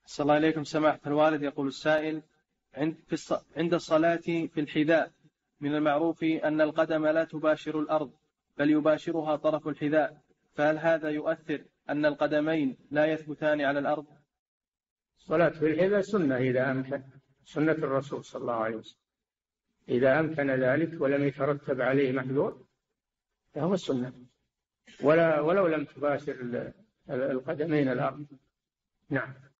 صلى الله عليكم سماحة الوالد. يقول السائل: عند الصلاة في الحذاء من المعروف أن القدم لا تباشر الأرض بل يباشرها طرف الحذاء، فهل هذا يؤثر أن القدمين لا يثبتان على الأرض؟ الصلاة في الحذاء سنة إذا أمكن، سنة الرسول صلى الله عليه وسلم، إذا أمكن ذلك ولم يترتب عليه محذور فهو السنة، ولو لم تباشر القدمين الأرض. نعم.